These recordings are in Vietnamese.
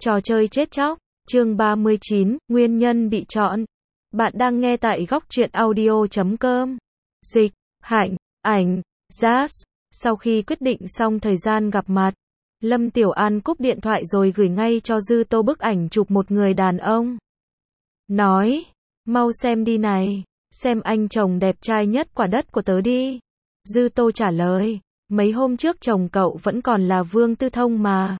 Trò chơi chết chóc, chương 39, nguyên nhân bị chọn. Bạn đang nghe tại góc truyện audio.com. Dịch, Hạnh, ảnh, Jazz. Sau khi quyết định xong thời gian gặp mặt, Lâm Tiểu An cúp điện thoại rồi gửi ngay cho Dư Tô bức ảnh chụp một người đàn ông. Nói, mau xem đi này, xem anh chồng đẹp trai nhất quả đất của tớ đi. Dư Tô trả lời, mấy hôm trước chồng cậu vẫn còn là Vương Tư Thông mà.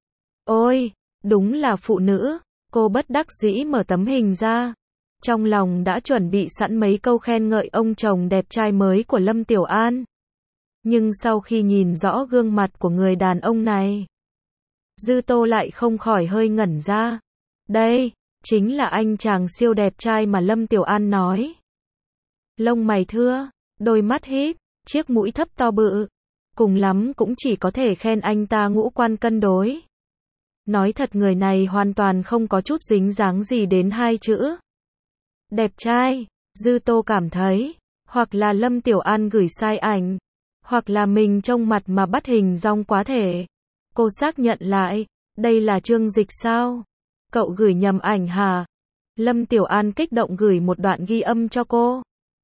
Ôi, đúng là phụ nữ, cô bất đắc dĩ mở tấm hình ra. Trong lòng đã chuẩn bị sẵn mấy câu khen ngợi ông chồng đẹp trai mới của Lâm Tiểu An. Nhưng sau khi nhìn rõ gương mặt của người đàn ông này, Dư Tô lại không khỏi hơi ngẩn ra. Đây, chính là anh chàng siêu đẹp trai mà Lâm Tiểu An nói. Lông mày thưa, đôi mắt híp, chiếc mũi thấp to bự. Cùng lắm cũng chỉ có thể khen anh ta ngũ quan cân đối. Nói thật người này hoàn toàn không có chút dính dáng gì đến hai chữ đẹp trai. Dư Tô cảm thấy, hoặc là Lâm Tiểu An gửi sai ảnh, hoặc là mình trông mặt mà bắt hình dong quá thể. Cô xác nhận lại, đây là Trương Dịch sao? Cậu gửi nhầm ảnh hả? Lâm Tiểu An kích động gửi một đoạn ghi âm cho cô.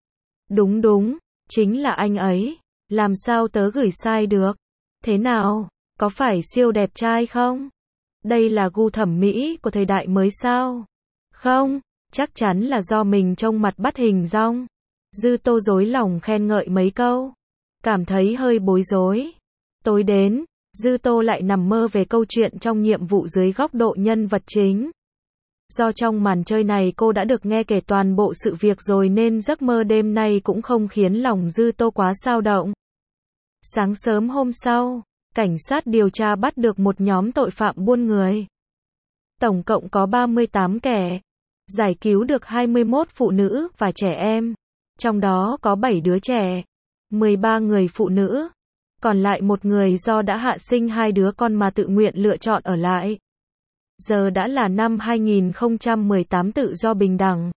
Đúng, chính là anh ấy. Làm sao tớ gửi sai được? Thế nào? Có phải siêu đẹp trai không? Đây là gu thẩm mỹ của thời đại mới sao? Không, chắc chắn là do mình trông mặt bắt hình dong. Dư Tô dối lòng khen ngợi mấy câu, cảm thấy hơi bối rối. Tối đến, Dư Tô lại nằm mơ về câu chuyện trong nhiệm vụ dưới góc độ nhân vật chính. Do trong màn chơi này cô đã được nghe kể toàn bộ sự việc rồi nên giấc mơ đêm nay cũng không khiến lòng Dư Tô quá xao động. Sáng sớm hôm sau, cảnh sát điều tra bắt được một nhóm tội phạm buôn người. Tổng cộng có 38 kẻ. Giải cứu được 21 phụ nữ và trẻ em. Trong đó có 7 đứa trẻ, 13 người phụ nữ. Còn lại một người do đã hạ sinh 2 đứa con mà tự nguyện lựa chọn ở lại. Giờ đã là năm 2018 tự do bình đẳng.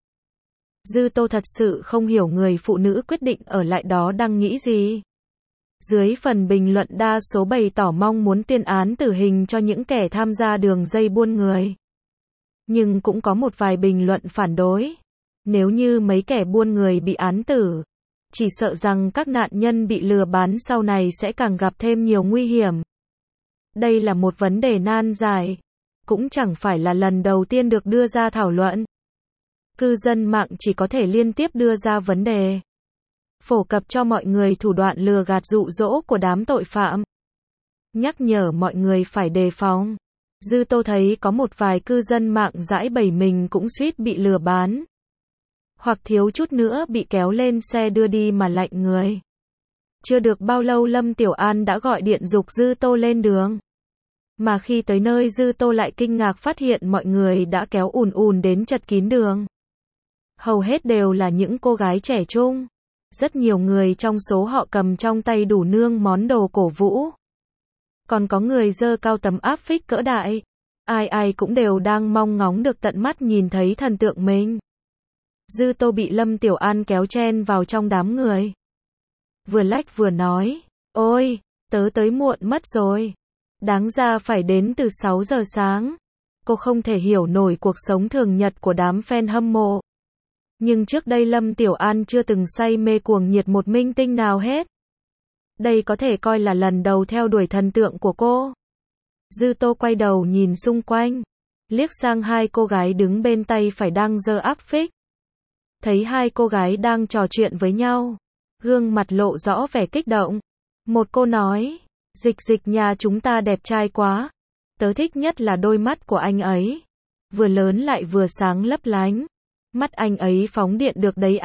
Dư Tô thật sự không hiểu người phụ nữ quyết định ở lại đó đang nghĩ gì. Dưới phần bình luận đa số bày tỏ mong muốn tuyên án tử hình cho những kẻ tham gia đường dây buôn người. Nhưng cũng có một vài bình luận phản đối. Nếu như mấy kẻ buôn người bị án tử, chỉ sợ rằng các nạn nhân bị lừa bán sau này sẽ càng gặp thêm nhiều nguy hiểm. Đây là một vấn đề nan giải, cũng chẳng phải là lần đầu tiên được đưa ra thảo luận. Cư dân mạng chỉ có thể liên tiếp đưa ra vấn đề, phổ cập cho mọi người thủ đoạn lừa gạt dụ dỗ của đám tội phạm, nhắc nhở mọi người phải đề phòng. Dư Tô thấy có một vài cư dân mạng giãi bày mình cũng suýt bị lừa bán, hoặc thiếu chút nữa bị kéo lên xe đưa đi mà lạnh người. Chưa được bao lâu Lâm Tiểu An đã gọi điện giục Dư Tô lên đường. Mà khi tới nơi Dư Tô lại kinh ngạc phát hiện mọi người đã kéo ùn đến chật kín đường. Hầu hết đều là những cô gái trẻ trung. Rất nhiều người trong số họ cầm trong tay đủ nương món đồ cổ vũ. Còn có người giơ cao tấm áp phích cỡ đại. Ai cũng đều đang mong ngóng được tận mắt nhìn thấy thần tượng mình. Dư Tô bị Lâm Tiểu An kéo chen vào trong đám người. Vừa lách vừa nói, ôi, tớ tới muộn mất rồi. Đáng ra phải đến từ 6 giờ sáng. Cô không thể hiểu nổi cuộc sống thường nhật của đám fan hâm mộ. Nhưng trước đây Lâm Tiểu An chưa từng say mê cuồng nhiệt một minh tinh nào hết. Đây có thể coi là lần đầu theo đuổi thần tượng của cô. Dư Tô quay đầu nhìn xung quanh, liếc sang hai cô gái đứng bên tay phải đang giơ áp phích. Thấy hai cô gái đang trò chuyện với nhau, gương mặt lộ rõ vẻ kích động. Một cô nói, Dịch nhà chúng ta đẹp trai quá. Tớ thích nhất là đôi mắt của anh ấy. Vừa lớn lại vừa sáng lấp lánh. Mắt anh ấy phóng điện được đấy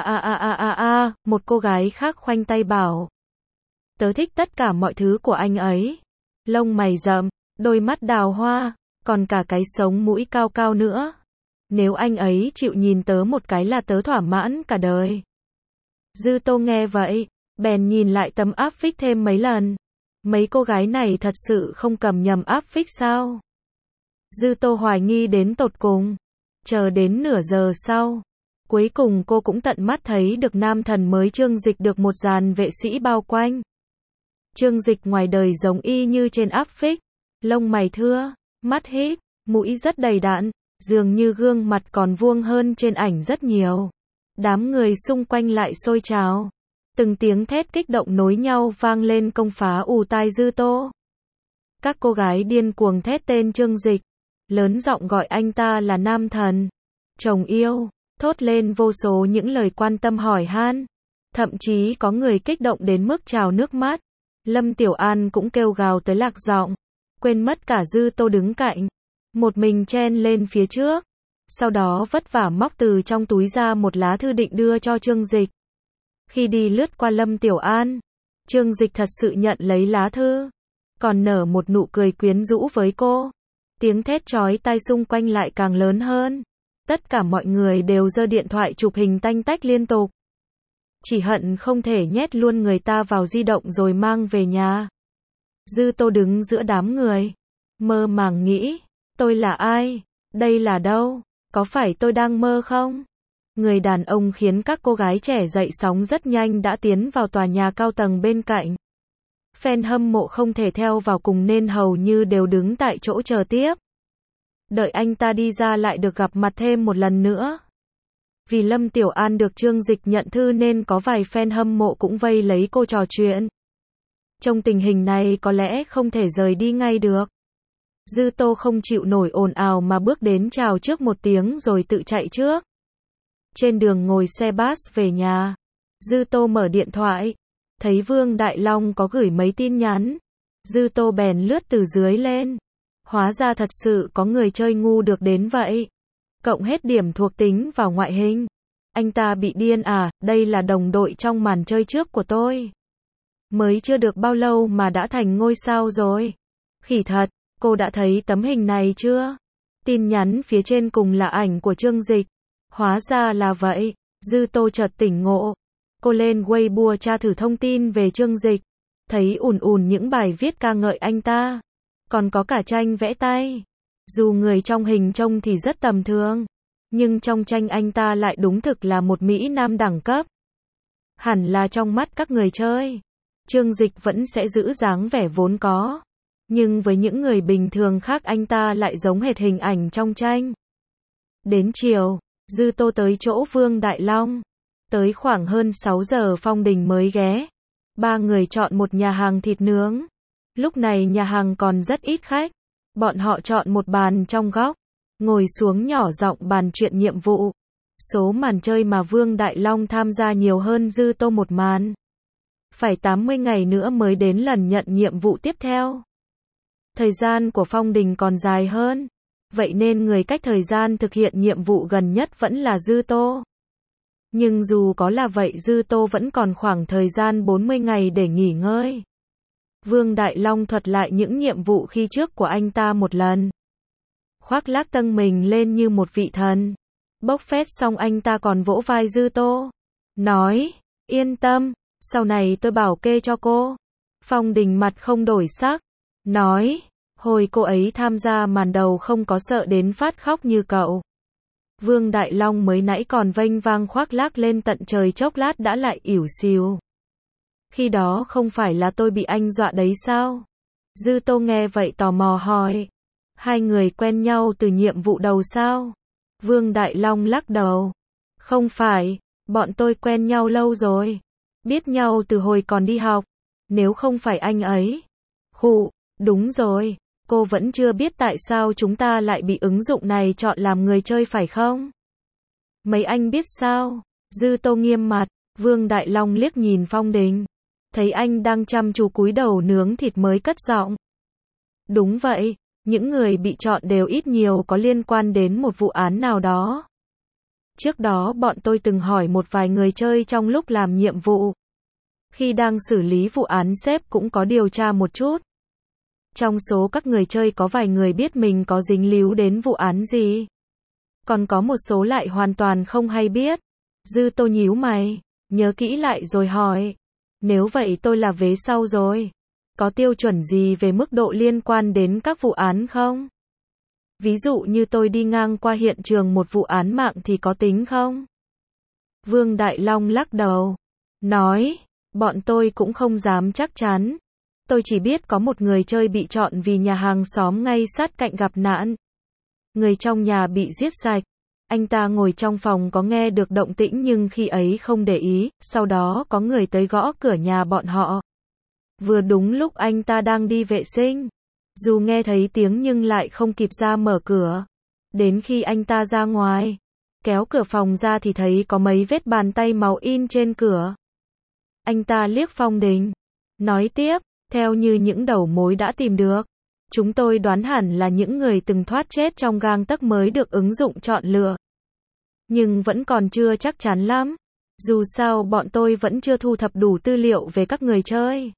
Một cô gái khác khoanh tay bảo. Tớ thích tất cả mọi thứ của anh ấy. Lông mày rậm, đôi mắt đào hoa, còn cả cái sống mũi cao cao nữa. Nếu anh ấy chịu nhìn tớ một cái là tớ thỏa mãn cả đời. Dư Tô nghe vậy, bèn nhìn lại tấm áp phích thêm mấy lần. Mấy cô gái này thật sự không cầm nhầm áp phích sao? Dư Tô hoài nghi đến tột cùng. Chờ đến nửa giờ sau, cuối cùng cô cũng tận mắt thấy được nam thần mới Trương Dịch được một dàn vệ sĩ bao quanh. Trương Dịch ngoài đời giống y như trên áp phích, lông mày thưa, mắt híp, mũi rất đầy đặn, dường như gương mặt còn vuông hơn trên ảnh rất nhiều. Đám người xung quanh lại xôi trào. Từng tiếng thét kích động nối nhau vang lên công phá ù tai Dư Tô. Các cô gái điên cuồng thét tên Trương Dịch, lớn giọng gọi anh ta là nam thần, chồng yêu, thốt lên vô số những lời quan tâm hỏi han. Thậm chí có người kích động đến mức trào nước mắt. Lâm Tiểu An cũng kêu gào tới lạc giọng, quên mất cả Dư Tô đứng cạnh, một mình chen lên phía trước. Sau đó vất vả móc từ trong túi ra một lá thư định đưa cho Trương Dịch. Khi đi lướt qua Lâm Tiểu An, Trương Dịch thật sự nhận lấy lá thư, còn nở một nụ cười quyến rũ với cô. Tiếng thét chói tai xung quanh lại càng lớn hơn. Tất cả mọi người đều giơ điện thoại chụp hình tanh tách liên tục. Chỉ hận không thể nhét luôn người ta vào di động rồi mang về nhà. Dư Tô đứng giữa đám người, mơ màng nghĩ, tôi là ai? Đây là đâu? Có phải tôi đang mơ không? Người đàn ông khiến các cô gái trẻ dậy sóng rất nhanh đã tiến vào tòa nhà cao tầng bên cạnh. Fan hâm mộ không thể theo vào cùng nên hầu như đều đứng tại chỗ chờ tiếp. Đợi anh ta đi ra lại được gặp mặt thêm một lần nữa. Vì Lâm Tiểu An được Trương Dịch nhận thư nên có vài fan hâm mộ cũng vây lấy cô trò chuyện. Trong tình hình này có lẽ không thể rời đi ngay được. Dư Tô không chịu nổi ồn ào mà bước đến chào trước một tiếng rồi tự chạy trước. Trên đường ngồi xe bus về nhà, Dư Tô mở điện thoại, thấy Vương Đại Long có gửi mấy tin nhắn. Dư Tô bèn lướt từ dưới lên. Hóa ra thật sự có người chơi ngu được đến vậy. Cộng hết điểm thuộc tính vào ngoại hình. Anh ta bị điên à, đây là đồng đội trong màn chơi trước của tôi. Mới chưa được bao lâu mà đã thành ngôi sao rồi. Khỉ thật, cô đã thấy tấm hình này chưa? Tin nhắn phía trên cùng là ảnh của Trương Dịch. Hóa ra là vậy, Dư Tô chợt tỉnh ngộ. Cô lên Weibo tra thử thông tin về Trương Dịch. Thấy ùn ùn những bài viết ca ngợi anh ta. Còn có cả tranh vẽ tay. Dù người trong hình trông thì rất tầm thường, nhưng trong tranh anh ta lại đúng thực là một mỹ nam đẳng cấp. Hẳn là trong mắt các người chơi, Trương Dịch vẫn sẽ giữ dáng vẻ vốn có. Nhưng với những người bình thường khác anh ta lại giống hệt hình ảnh trong tranh. Đến chiều, Dư Tô tới chỗ Vương Đại Long. Tới khoảng hơn 6 giờ Phong Đình mới ghé. Ba người chọn một nhà hàng thịt nướng. Lúc này nhà hàng còn rất ít khách. Bọn họ chọn một bàn trong góc, ngồi xuống nhỏ giọng bàn chuyện nhiệm vụ. Số màn chơi mà Vương Đại Long tham gia nhiều hơn Dư Tô một màn. Phải 80 ngày nữa mới đến lần nhận nhiệm vụ tiếp theo. Thời gian của Phong Đình còn dài hơn, vậy nên người cách thời gian thực hiện nhiệm vụ gần nhất vẫn là Dư Tô. Nhưng dù có là vậy Dư Tô vẫn còn khoảng thời gian 40 ngày để nghỉ ngơi. Vương Đại Long thuật lại những nhiệm vụ khi trước của anh ta một lần. Khoác lác tâng mình lên như một vị thần. Bốc phét xong anh ta còn vỗ vai Dư Tô. Nói, yên tâm, sau này tôi bảo kê cho cô. Phong Đình mặt không đổi sắc. Nói, hồi cô ấy tham gia màn đầu không có sợ đến phát khóc như cậu. Vương Đại Long mới nãy còn vênh vang khoác lác lên tận trời chốc lát đã lại ỉu xìu. Khi đó không phải là tôi bị anh dọa đấy sao? Dư Tô nghe vậy tò mò hỏi. Hai người quen nhau từ nhiệm vụ đầu sao? Vương Đại Long lắc đầu. Không phải, bọn tôi quen nhau lâu rồi. Biết nhau từ hồi còn đi học. Nếu không phải anh ấy. Khụ, đúng rồi, cô vẫn chưa biết tại sao chúng ta lại bị ứng dụng này chọn làm người chơi phải không? Mấy anh biết sao? Dư Tô nghiêm mặt. Vương Đại Long liếc nhìn Phong Đình. Thấy anh đang chăm chú cúi đầu nướng thịt mới cất giọng. Đúng vậy, những người bị chọn đều ít nhiều có liên quan đến một vụ án nào đó. Trước đó bọn tôi từng hỏi một vài người chơi trong lúc làm nhiệm vụ. Khi đang xử lý vụ án sếp cũng có điều tra một chút. Trong số các người chơi có vài người biết mình có dính líu đến vụ án gì. Còn có một số lại hoàn toàn không hay biết. Dư Tô nhíu mày, nhớ kỹ lại rồi hỏi. Nếu vậy tôi là vế sau rồi. Có tiêu chuẩn gì về mức độ liên quan đến các vụ án không? Ví dụ như tôi đi ngang qua hiện trường một vụ án mạng thì có tính không? Vương Đại Long lắc đầu. Nói, bọn tôi cũng không dám chắc chắn. Tôi chỉ biết có một người chơi bị chọn vì nhà hàng xóm ngay sát cạnh gặp nạn. Người trong nhà bị giết sạch. Anh ta ngồi trong phòng có nghe được động tĩnh nhưng khi ấy không để ý, sau đó có người tới gõ cửa nhà bọn họ. Vừa đúng lúc anh ta đang đi vệ sinh. Dù nghe thấy tiếng nhưng lại không kịp ra mở cửa. Đến khi anh ta ra ngoài, kéo cửa phòng ra thì thấy có mấy vết bàn tay máu in trên cửa. Anh ta liếc Phong Đình, nói tiếp, theo như những đầu mối đã tìm được, chúng tôi đoán hẳn là những người từng thoát chết trong gang tấc mới được ứng dụng chọn lựa. Nhưng vẫn còn chưa chắc chắn lắm. Dù sao bọn tôi vẫn chưa thu thập đủ tư liệu về các người chơi.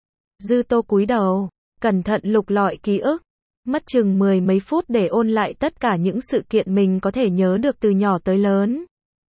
Dư Tô cúi đầu, cẩn thận lục lọi ký ức, mất chừng 10 mấy phút để ôn lại tất cả những sự kiện mình có thể nhớ được từ nhỏ tới lớn.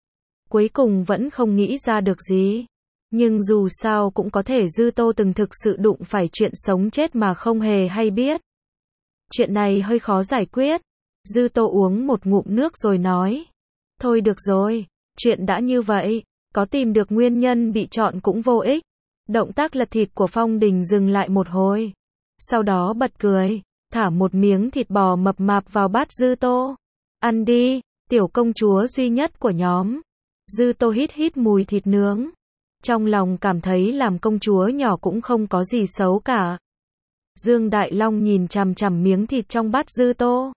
Cuối cùng vẫn không nghĩ ra được gì. Nhưng dù sao cũng có thể Dư Tô từng thực sự đụng phải chuyện sống chết mà không hề hay biết. Chuyện này hơi khó giải quyết. Dư Tô uống một ngụm nước rồi nói. Thôi được rồi, chuyện đã như vậy, có tìm được nguyên nhân bị chọn cũng vô ích. Động tác lật thịt của Phong Đình dừng lại một hồi. Sau đó bật cười, thả một miếng thịt bò mập mạp vào bát Dư Tô. Ăn đi, tiểu công chúa duy nhất của nhóm. Dư Tô hít hít mùi thịt nướng. Trong lòng cảm thấy làm công chúa nhỏ cũng không có gì xấu cả. Dương Đại Long nhìn chằm chằm miếng thịt trong bát Dư Tô.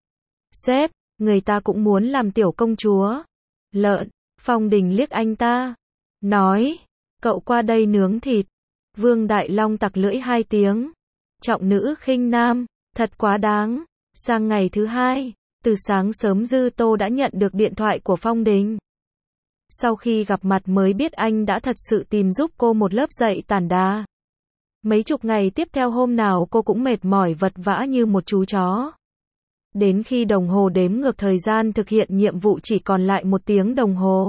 Sếp, người ta cũng muốn làm tiểu công chúa. Lợn, Phong Đình liếc anh ta. Nói, cậu qua đây nướng thịt. Vương Đại Long tặc lưỡi 2 tiếng. Trọng nữ khinh nam, thật quá đáng. Sang ngày thứ 2, từ sáng sớm Dư Tô đã nhận được điện thoại của Phong Đình. Sau khi gặp mặt mới biết anh đã thật sự tìm giúp cô một lớp dạy tản đá. Mấy chục ngày tiếp theo hôm nào cô cũng mệt mỏi vật vã như một chú chó. Đến khi đồng hồ đếm ngược thời gian thực hiện nhiệm vụ chỉ còn lại 1 tiếng đồng hồ.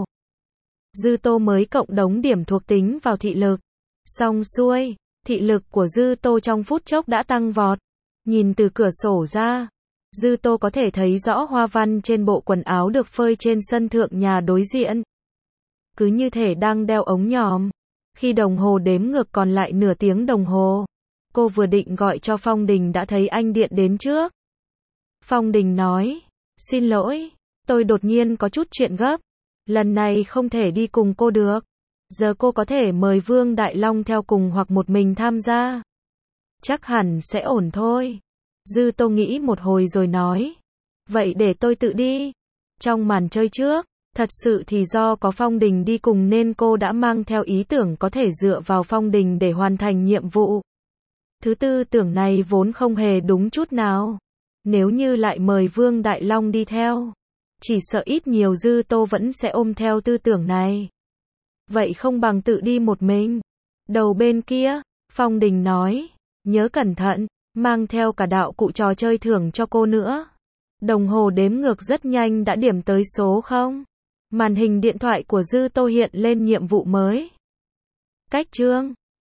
Dư Tô mới cộng đống điểm thuộc tính vào thị lực. Xong xuôi, thị lực của Dư Tô trong phút chốc đã tăng vọt. Nhìn từ cửa sổ ra, Dư Tô có thể thấy rõ hoa văn trên bộ quần áo được phơi trên sân thượng nhà đối diện. Cứ như thể đang đeo ống nhòm. Khi đồng hồ đếm ngược còn lại nửa tiếng đồng hồ, cô vừa định gọi cho Phong Đình đã thấy anh điện đến trước. Phong Đình nói, xin lỗi, tôi đột nhiên có chút chuyện gấp. Lần này không thể đi cùng cô được. Giờ cô có thể mời Vương Đại Long theo cùng hoặc một mình tham gia. Chắc hẳn sẽ ổn thôi. Dư Tô nghĩ một hồi rồi nói. Vậy để tôi tự đi. Trong màn chơi trước, thật sự thì do có Phong Đình đi cùng nên cô đã mang theo ý tưởng có thể dựa vào Phong Đình để hoàn thành nhiệm vụ. Thứ tư tưởng này vốn không hề đúng chút nào. Nếu như lại mời Vương Đại Long đi theo, chỉ sợ ít nhiều Dư Tô vẫn sẽ ôm theo tư tưởng này. Vậy không bằng tự đi một mình. Đầu bên kia, Phong Đình nói, nhớ cẩn thận, mang theo cả đạo cụ trò chơi thưởng cho cô nữa. Đồng hồ đếm ngược rất nhanh đã điểm tới số 0. Màn hình điện thoại của Dư Tô hiện lên nhiệm vụ mới. Cách chương